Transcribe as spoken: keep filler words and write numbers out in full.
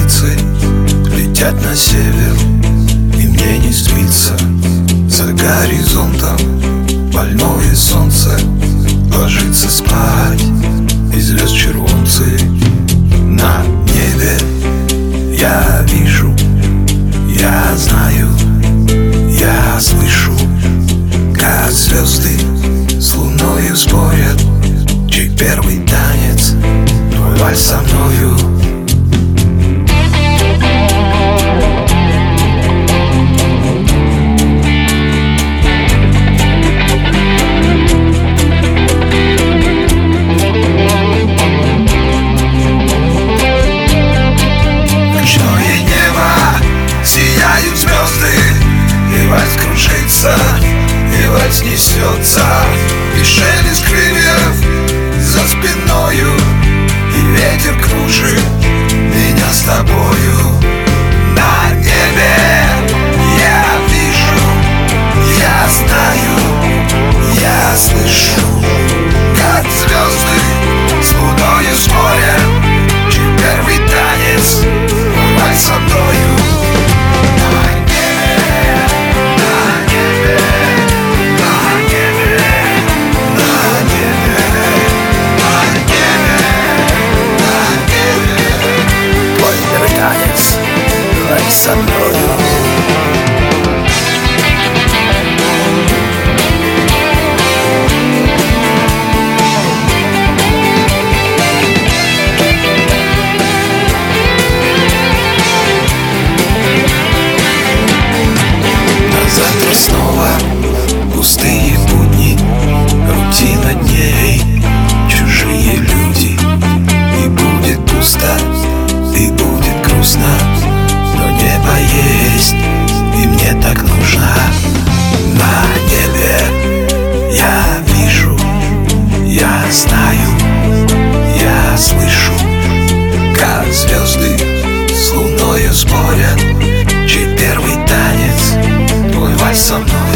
птицы летят на север, и мне не спится. За горизонтом больное солнце ложится спать, и звезд червонцы на небе. Я вижу, я знаю, я слышу, как звезды с луною спорят, чей первый танец, твой вальс со мною. Сияют звезды, и вальс кружится, и вальс несется, и шелест крыльев за спиною, и ветер кружит меня с тобою. На небе я вижу, я знаю, я слышу, как звезды с луною спорят, чей первый танец, вальс со мною. Со мною. А завтра снова пустые будни, рутина дней, чужие люди. И будет пусто, и будет грустно, но небо есть, и мне так нужно. На небе я вижу, я знаю, я слышу, как звезды с луною спорят, чей первый танец, твой вальс со мной.